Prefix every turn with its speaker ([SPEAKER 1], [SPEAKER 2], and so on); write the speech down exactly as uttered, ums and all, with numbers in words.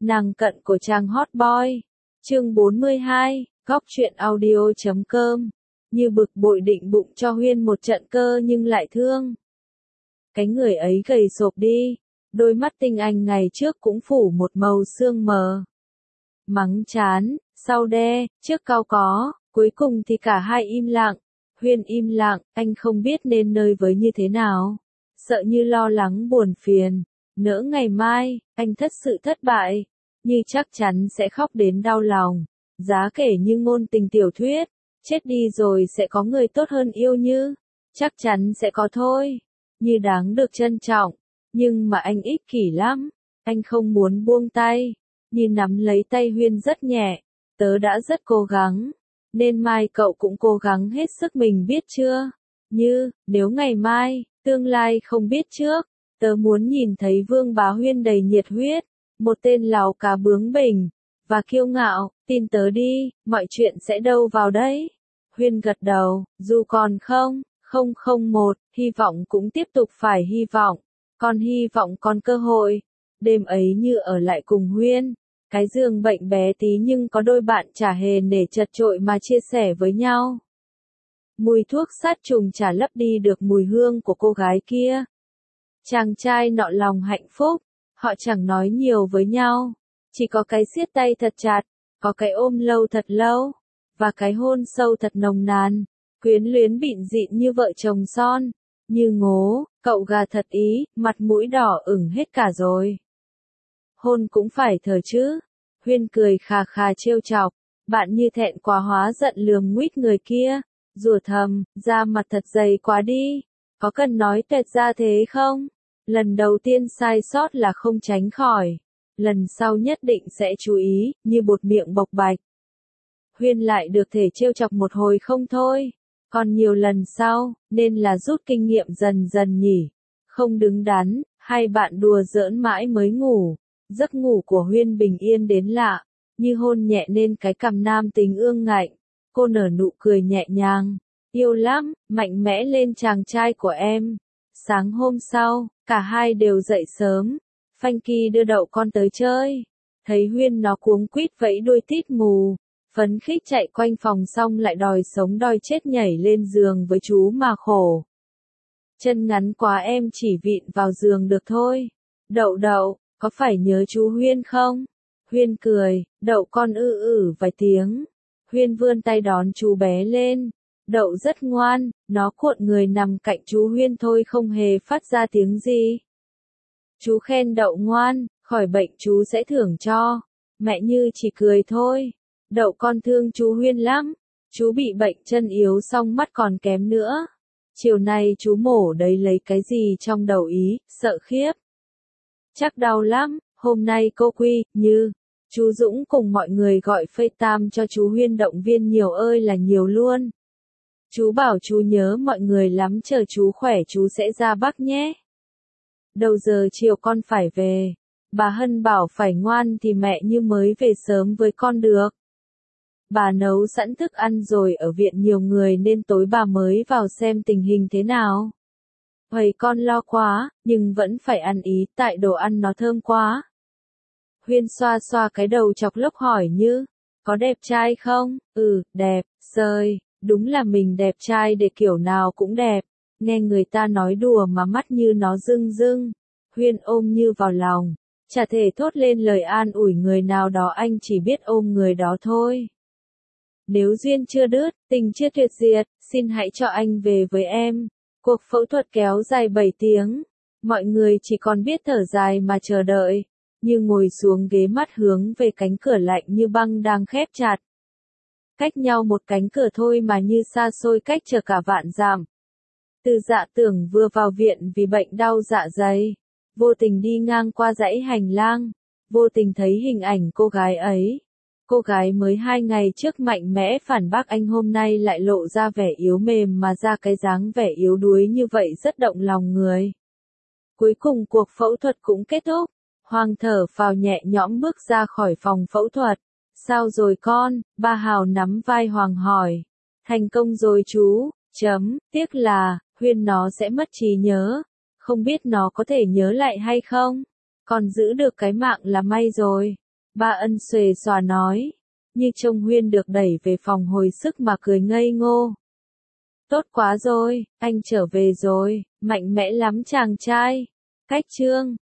[SPEAKER 1] Nàng cận của chàng hot boy. Chương bốn mươi hai, góc truyện audio chấm com. Như bực bội định bụng cho Huyên một trận cơ nhưng lại thương. Cái người ấy gầy sộp đi, đôi mắt tinh anh ngày trước cũng phủ một màu sương mờ. Mắng chán, sau đe, trước cau có, cuối cùng thì cả hai im lặng. Huyên im lặng, anh không biết nên nơi với như thế nào. Sợ như lo lắng buồn phiền, nỡ ngày mai, anh thất sự thất bại, như chắc chắn sẽ khóc đến đau lòng. Giá kể như ngôn tình tiểu thuyết, chết đi rồi sẽ có người tốt hơn yêu như, chắc chắn sẽ có thôi, như đáng được trân trọng. Nhưng mà anh ích kỷ lắm, anh không muốn buông tay, như nắm lấy tay Huyên rất nhẹ, tớ đã rất cố gắng, nên mai cậu cũng cố gắng hết sức mình biết chưa? Như, nếu ngày mai, tương lai không biết trước, tớ muốn nhìn thấy Vương Bá Huyên đầy nhiệt huyết, một tên láo cá bướng bỉnh, và kiêu ngạo, tin tớ đi, mọi chuyện sẽ đâu vào đấy. Huyên gật đầu, dù còn không, không không một, hy vọng cũng tiếp tục phải hy vọng, còn hy vọng còn cơ hội. Đêm ấy Như ở lại cùng Huyên, cái giường bệnh bé tí nhưng có đôi bạn chả hề nể chật chội mà chia sẻ với nhau. Mùi thuốc sát trùng chả lấp đi được mùi hương của cô gái kia. Chàng trai nọ lòng hạnh phúc, họ chẳng nói nhiều với nhau, chỉ có cái siết tay thật chặt, có cái ôm lâu thật lâu, và cái hôn sâu thật nồng nàn, quyến luyến bịn dịn như vợ chồng son. Như ngố, cậu gà thật ý, mặt mũi đỏ ửng hết cả rồi. Hôn cũng phải thở chứ. Huyên cười khà khà trêu chọc, bạn Như thẹn quá hóa giận lườm nguýt người kia, rủa thầm, da mặt thật dày quá đi, có cần nói toẹt ra thế không? Lần đầu tiên sai sót là không tránh khỏi, lần sau nhất định sẽ chú ý, như bột miệng bộc bạch. Huyên lại được thể trêu chọc một hồi không thôi, còn nhiều lần sau, nên là rút kinh nghiệm dần dần nhỉ. Không đứng đắn, hai bạn đùa giỡn mãi mới ngủ, giấc ngủ của Huyên bình yên đến lạ, như hôn nhẹ nên cái cằm nam tính ương ngạnh, cô nở nụ cười nhẹ nhàng, yêu lắm, mạnh mẽ lên chàng trai của em. Sáng hôm sau, cả hai đều dậy sớm, Phanh Kỳ đưa đậu con tới chơi, thấy Huyên nó cuống quýt vẫy đuôi tít mù, phấn khích chạy quanh phòng xong lại đòi sống đòi chết nhảy lên giường với chú mà khổ. Chân ngắn quá em chỉ vịn vào giường được thôi. Đậu đậu, có phải nhớ chú Huyên không? Huyên cười, đậu con ư ử vài tiếng. Huyên vươn tay đón chú bé lên. Đậu rất ngoan, nó cuộn người nằm cạnh chú Huyên thôi không hề phát ra tiếng gì. Chú khen đậu ngoan, khỏi bệnh chú sẽ thưởng cho. Mẹ Như chỉ cười thôi. Đậu con thương chú Huyên lắm. Chú bị bệnh chân yếu xong mắt còn kém nữa. Chiều nay chú mổ đấy lấy cái gì trong đầu ý, sợ khiếp. Chắc đau lắm, hôm nay cô Quy, Như, chú Dũng cùng mọi người gọi FaceTime cho chú Huyên động viên nhiều ơi là nhiều luôn. Chú bảo chú nhớ mọi người lắm, chờ chú khỏe chú sẽ ra Bắc nhé. Đầu giờ chiều con phải về. Bà Hân bảo phải ngoan thì mẹ Như mới về sớm với con được. Bà nấu sẵn thức ăn rồi, ở viện nhiều người nên tối bà mới vào xem tình hình thế nào. Vậy con lo quá, nhưng vẫn phải ăn ý, tại đồ ăn nó thơm quá. Huyên xoa xoa cái đầu chọc lốc hỏi Như, có đẹp trai không? Ừ, đẹp, sơi, đúng là mình đẹp trai để kiểu nào cũng đẹp. Nghe người ta nói đùa mà mắt Như nó rưng rưng. Huyên ôm Như vào lòng, chả thể thốt lên lời an ủi người nào đó, anh chỉ biết ôm người đó thôi. Nếu duyên chưa đứt, tình chưa tuyệt diệt, xin hãy cho anh về với em. Cuộc phẫu thuật kéo dài bảy tiếng. Mọi người chỉ còn biết thở dài mà chờ đợi. Như ngồi xuống ghế, mắt hướng về cánh cửa lạnh như băng đang khép chặt. Cách nhau một cánh cửa thôi mà Như xa xôi cách chờ cả vạn dặm. Từ Dạ Tưởng vừa vào viện vì bệnh đau dạ dày. Vô tình đi ngang qua dãy hành lang. Vô tình thấy hình ảnh cô gái ấy. Cô gái mới hai ngày trước mạnh mẽ phản bác anh hôm nay lại lộ ra vẻ yếu mềm mà ra cái dáng vẻ yếu đuối như vậy rất động lòng người. Cuối cùng cuộc phẫu thuật cũng kết thúc. Hoàng thở phào nhẹ nhõm bước ra khỏi phòng phẫu thuật. Sao rồi con? Ba Hào nắm vai Hoàng hỏi. Thành công rồi chú, chấm, tiếc là, Huyên nó sẽ mất trí nhớ. Không biết nó có thể nhớ lại hay không? Còn giữ được cái mạng là may rồi. Ba Ân xuề xòa nói, như trông Huyên được đẩy về phòng hồi sức mà cười ngây ngô. Tốt quá rồi, anh trở về rồi, mạnh mẽ lắm chàng trai. Cách chương